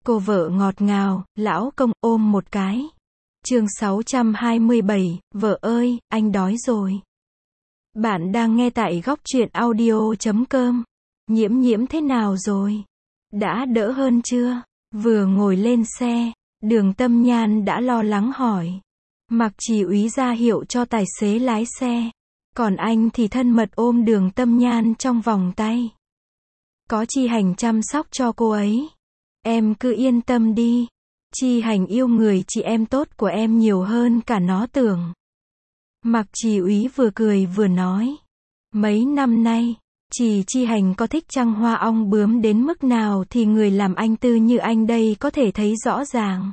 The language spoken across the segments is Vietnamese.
Cô vợ ngọt ngào, lão công ôm một cái. Chương 627, vợ ơi, anh đói rồi. Bạn đang nghe tại góc truyện audio.com. Nhiễm nhiễm thế nào rồi? Đã đỡ hơn chưa? Vừa ngồi lên xe, Đường Tâm Nhan đã lo lắng hỏi. Mạc Chỉ úy ra hiệu cho tài xế lái xe. Còn anh thì thân mật ôm Đường Tâm Nhan trong vòng tay. Có Chi Hành chăm sóc cho cô ấy. Em cứ yên tâm đi. Chi Hành yêu người chị em tốt của em nhiều hơn cả nó tưởng. Mạc Chỉ úy vừa cười vừa nói. Mấy năm nay, Chi Hành có thích trăng hoa ong bướm đến mức nào thì người làm anh Tư như anh đây có thể thấy rõ ràng.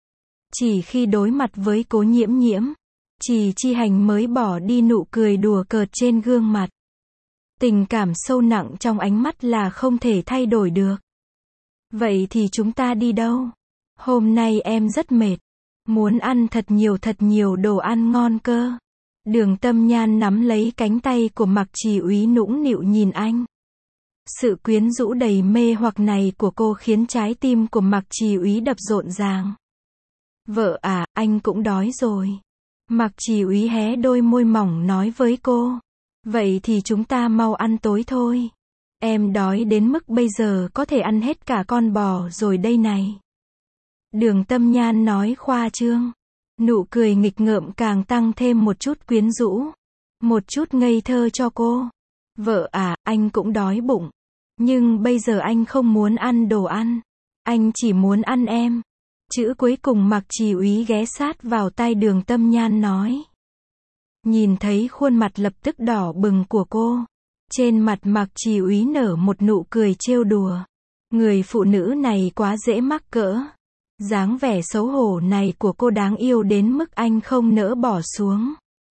Chỉ khi đối mặt với Cố Nhiễm Nhiễm, Chi Hành mới bỏ đi nụ cười đùa cợt trên gương mặt. Tình cảm sâu nặng trong ánh mắt là không thể thay đổi được. Vậy thì chúng ta đi đâu? Hôm nay em rất mệt. Muốn ăn thật nhiều đồ ăn ngon cơ. Đường Tâm Nhan nắm lấy cánh tay của Mạc Chỉ úy nũng nịu nhìn anh. Sự quyến rũ đầy mê hoặc này của cô khiến trái tim của Mạc Chỉ úy đập rộn ràng. Vợ à, anh cũng đói rồi. Mạc Chỉ úy hé đôi môi mỏng nói với cô. Vậy thì chúng ta mau ăn tối thôi. Em đói đến mức bây giờ có thể ăn hết cả con bò rồi đây này. Đường Tâm Nhan nói khoa trương. Nụ cười nghịch ngợm càng tăng thêm một chút quyến rũ. Một chút ngây thơ cho cô. Vợ à, anh cũng đói bụng. Nhưng bây giờ anh không muốn ăn đồ ăn. Anh chỉ muốn ăn em. Chữ cuối cùng Mạc Chỉ úy ghé sát vào tai Đường Tâm Nhan nói. Nhìn thấy khuôn mặt lập tức đỏ bừng của cô. Trên mặt Mạc Chỉ úy nở một nụ cười trêu đùa. Người phụ nữ này quá dễ mắc cỡ. Dáng vẻ xấu hổ này của cô đáng yêu đến mức anh không nỡ bỏ xuống.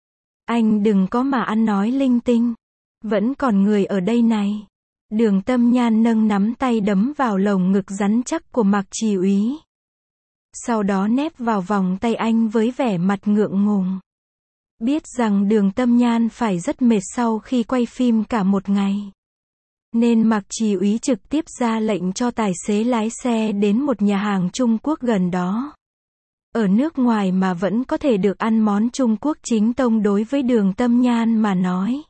Anh đừng có mà ăn nói linh tinh. Vẫn còn người ở đây này. Đường Tâm Nhan nâng nắm tay đấm vào lồng ngực rắn chắc của Mạc Chỉ úy. Sau đó nép vào vòng tay anh với vẻ mặt ngượng ngùng. Biết rằng Đường Tâm Nhan phải rất mệt sau khi quay phim cả một ngày. Nên Mạc Chỉ úy trực tiếp ra lệnh cho tài xế lái xe đến một nhà hàng Trung Quốc gần đó. Ở nước ngoài mà vẫn có thể được ăn món Trung Quốc chính tông đối với Đường Tâm Nhan mà nói.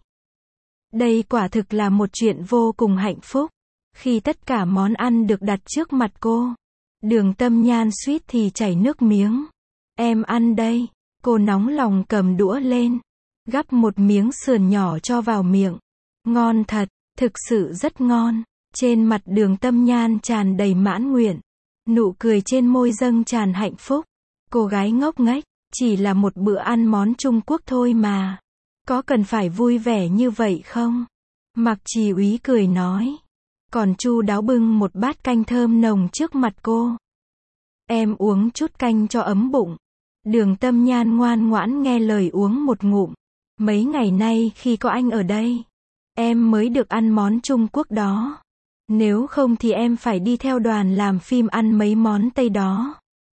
Đây quả thực là một chuyện vô cùng hạnh phúc. Khi tất cả món ăn được đặt trước mặt cô, Đường Tâm Nhan suýt thì chảy nước miếng. Em ăn đây. Cô nóng lòng cầm đũa lên. Gắp một miếng sườn nhỏ cho vào miệng. Ngon thật. Thực sự rất ngon. Trên mặt Đường Tâm Nhan tràn đầy mãn nguyện. Nụ cười trên môi dâng tràn hạnh phúc. Cô gái ngốc nghếch, chỉ là một bữa ăn món Trung Quốc thôi mà. Có cần phải vui vẻ như vậy không? Mạc Chỉ úy cười nói. Còn chu đáo bưng một bát canh thơm nồng trước mặt cô. Em uống chút canh cho ấm bụng. Đường Tâm Nhan ngoan ngoãn nghe lời uống một ngụm. Mấy ngày nay khi có anh ở đây, em mới được ăn món Trung Quốc đó. Nếu không thì em phải đi theo đoàn làm phim ăn mấy món Tây đó.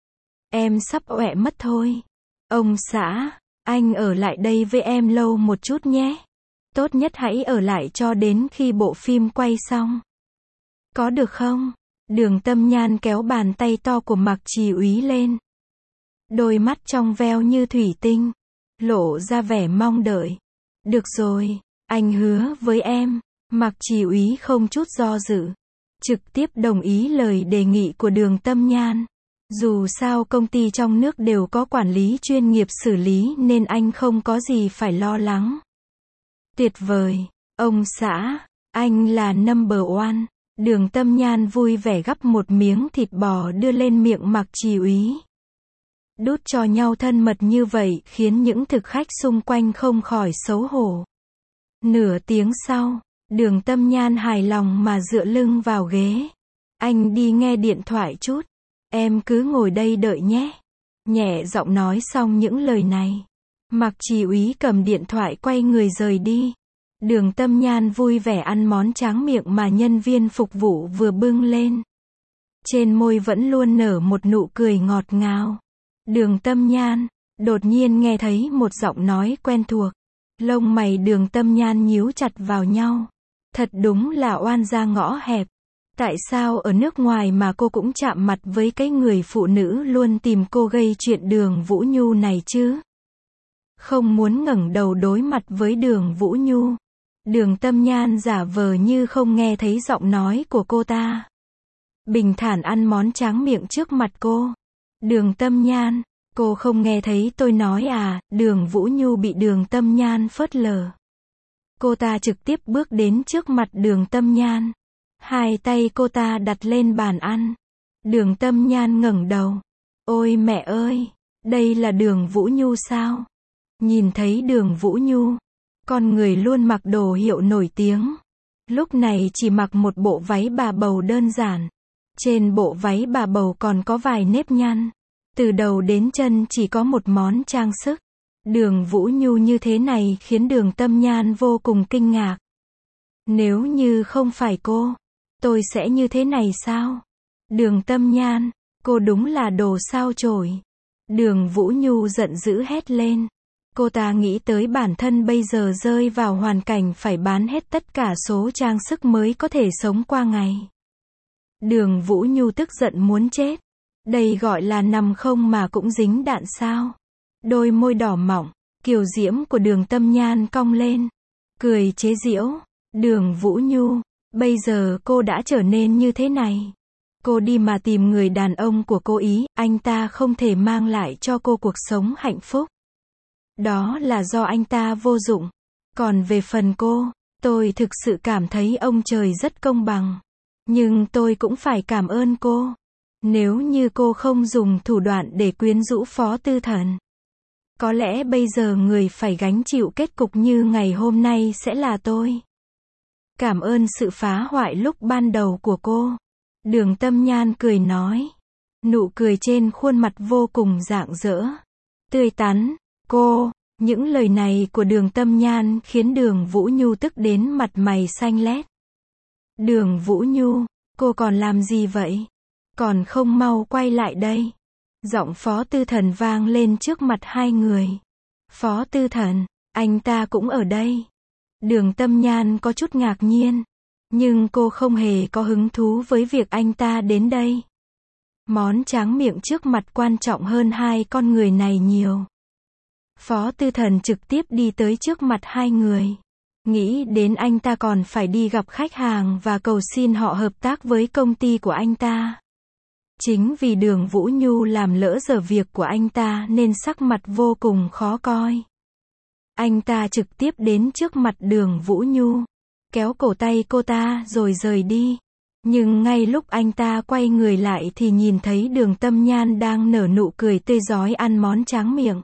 Em sắp ọe mất thôi. Ông xã, anh ở lại đây với em lâu một chút nhé. Tốt nhất hãy ở lại cho đến khi bộ phim quay xong. Có được không? Đường Tâm Nhan kéo bàn tay to của Mạc Chỉ úy lên. Đôi mắt trong veo như thủy tinh, lộ ra vẻ mong đợi. Được rồi, anh hứa với em. Mạc Chỉ úy không chút do dự, trực tiếp đồng ý lời đề nghị của Đường Tâm Nhan. Dù sao công ty trong nước đều có quản lý chuyên nghiệp xử lý nên anh không có gì phải lo lắng. Tuyệt vời, ông xã, anh là number one. Đường Tâm Nhan vui vẻ gắp một miếng thịt bò đưa lên miệng Mạc Chỉ úy. Đút cho nhau thân mật như vậy khiến những thực khách xung quanh không khỏi xấu hổ. Nửa tiếng sau, Đường Tâm Nhan hài lòng mà dựa lưng vào ghế. Anh đi nghe điện thoại chút. Em cứ ngồi đây đợi nhé. Nhẹ giọng nói xong những lời này. Mạc Chỉ úy cầm điện thoại quay người rời đi. Đường Tâm Nhan vui vẻ ăn món tráng miệng mà nhân viên phục vụ vừa bưng lên. Trên môi vẫn luôn nở một nụ cười ngọt ngào. Đường Tâm Nhan, đột nhiên nghe thấy một giọng nói quen thuộc. Lông mày Đường Tâm Nhan nhíu chặt vào nhau. Thật đúng là oan gia ngõ hẹp. Tại sao ở nước ngoài mà cô cũng chạm mặt với cái người phụ nữ luôn tìm cô gây chuyện Đường Vũ Nhu này chứ? Không muốn ngẩng đầu đối mặt với Đường Vũ Nhu. Đường Tâm Nhan giả vờ như không nghe thấy giọng nói của cô ta. Bình thản ăn món tráng miệng trước mặt cô. Đường Tâm Nhan, cô không nghe thấy tôi nói à? Đường Vũ Nhu bị Đường Tâm Nhan phớt lờ. Cô ta trực tiếp bước đến trước mặt Đường Tâm Nhan. Hai tay cô ta đặt lên bàn ăn. Đường Tâm Nhan ngẩng đầu. Ôi mẹ ơi, đây là Đường Vũ Nhu sao? Nhìn thấy Đường Vũ Nhu, con người luôn mặc đồ hiệu nổi tiếng. Lúc này chỉ mặc một bộ váy bà bầu đơn giản. Trên bộ váy bà bầu còn có vài nếp nhăn. Từ đầu đến chân chỉ có một món trang sức. Đường Vũ Nhu như thế này khiến Đường Tâm Nhan vô cùng kinh ngạc. Nếu như không phải cô, tôi sẽ như thế này sao? Đường Tâm Nhan, cô đúng là đồ sao chổi. Đường Vũ Nhu giận dữ hét lên. Cô ta nghĩ tới bản thân bây giờ rơi vào hoàn cảnh phải bán hết tất cả số trang sức mới có thể sống qua ngày. Đường Vũ Nhu tức giận muốn chết. Đây gọi là nằm không mà cũng dính đạn sao? Đôi môi đỏ mọng, kiều diễm của Đường Tâm Nhan cong lên. Cười chế giễu. Đường Vũ Nhu, bây giờ cô đã trở nên như thế này. Cô đi mà tìm người đàn ông của cô ý, anh ta không thể mang lại cho cô cuộc sống hạnh phúc. Đó là do anh ta vô dụng. Còn về phần cô, tôi thực sự cảm thấy ông trời rất công bằng. Nhưng tôi cũng phải cảm ơn cô. Nếu như cô không dùng thủ đoạn để quyến rũ Phó Tư Thần, có lẽ bây giờ người phải gánh chịu kết cục như ngày hôm nay sẽ là tôi. Cảm ơn sự phá hoại lúc ban đầu của cô. Đường Tâm Nhan cười nói. Nụ cười trên khuôn mặt vô cùng rạng rỡ, tươi tắn. Cô, những lời này của Đường Tâm Nhan khiến Đường Vũ Nhu tức đến mặt mày xanh lét. Đường Vũ Nhu, cô còn làm gì vậy? Còn không mau quay lại đây. Giọng Phó Tư Thần vang lên trước mặt hai người. Phó Tư Thần, anh ta cũng ở đây. Đường Tâm Nhan có chút ngạc nhiên. Nhưng cô không hề có hứng thú với việc anh ta đến đây. Món tráng miệng trước mặt quan trọng hơn hai con người này nhiều. Phó Tư Thần trực tiếp đi tới trước mặt hai người. Nghĩ đến anh ta còn phải đi gặp khách hàng và cầu xin họ hợp tác với công ty của anh ta. Chính vì Đường Vũ Nhu làm lỡ giờ việc của anh ta nên sắc mặt vô cùng khó coi. Anh ta trực tiếp đến trước mặt Đường Vũ Nhu, kéo cổ tay cô ta rồi rời đi. Nhưng ngay lúc anh ta quay người lại thì nhìn thấy Đường Tâm Nhan đang nở nụ cười tươi rói ăn món tráng miệng.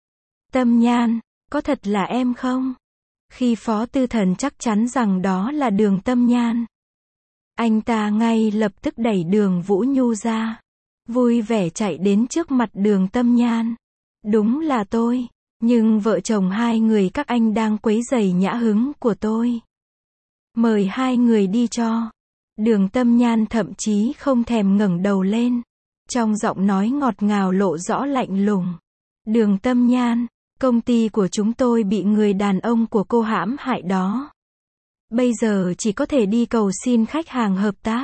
Tâm Nhan, có thật là em không? Khi Phó Tư Thần chắc chắn rằng đó là Đường Tâm Nhan, anh ta ngay lập tức đẩy Đường Vũ Nhu ra, vui vẻ chạy đến trước mặt Đường Tâm Nhan. Đúng là tôi, nhưng vợ chồng hai người các anh đang quấy rầy nhã hứng của tôi. Mời hai người đi cho. Đường Tâm Nhan thậm chí không thèm ngẩng đầu lên. Trong giọng nói ngọt ngào lộ rõ lạnh lùng. Đường Tâm Nhan, công ty của chúng tôi bị người đàn ông của cô hãm hại đó. Bây giờ chỉ có thể đi cầu xin khách hàng hợp tác.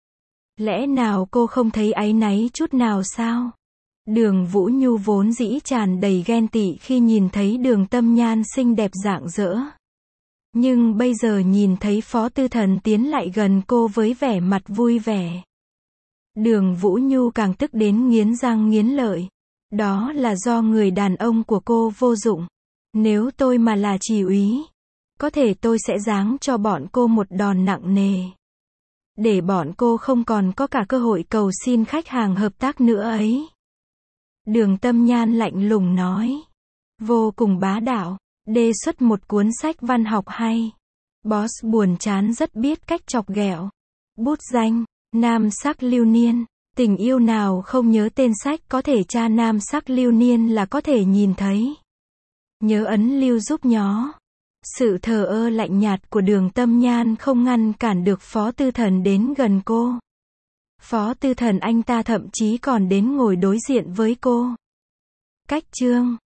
Lẽ nào cô không thấy áy náy chút nào sao? Đường Vũ Nhu vốn dĩ tràn đầy ghen tị khi nhìn thấy Đường Tâm Nhan xinh đẹp rạng rỡ. Nhưng bây giờ nhìn thấy Phó Tư Thần tiến lại gần cô với vẻ mặt vui vẻ. Đường Vũ Nhu càng tức đến nghiến răng nghiến lợi. Đó là do người đàn ông của cô vô dụng. Nếu tôi mà là chỉ úy, có thể tôi sẽ giáng cho bọn cô một đòn nặng nề. Để bọn cô không còn có cả cơ hội cầu xin khách hàng hợp tác nữa ấy. Đường Tâm Nhan lạnh lùng nói. Vô cùng bá đạo. Đề xuất một cuốn sách văn học hay. Boss buồn chán rất biết cách chọc ghẹo. Bút danh, Nam Sắc Lưu Niên. Tình yêu nào không nhớ tên sách có thể tra Nam Sắc Lưu Niên là có thể nhìn thấy. Nhớ ấn lưu giúp nhó. Sự thờ ơ lạnh nhạt của Đường Tâm Nhan không ngăn cản được Phó Tư Thần đến gần cô. Phó Tư Thần anh ta thậm chí còn đến ngồi đối diện với cô. Cách chương